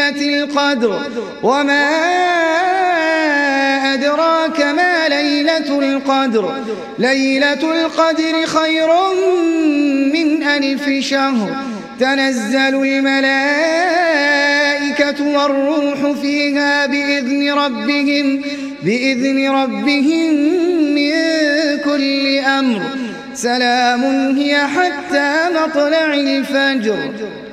ليلة القدر وما أدراك ما ليلة القدر ليلة القدر خير من 1000 شهر تنزل الملائكة والروح فيها بإذن ربهم من كل أمر سلام هي حتى مطلع الفجر.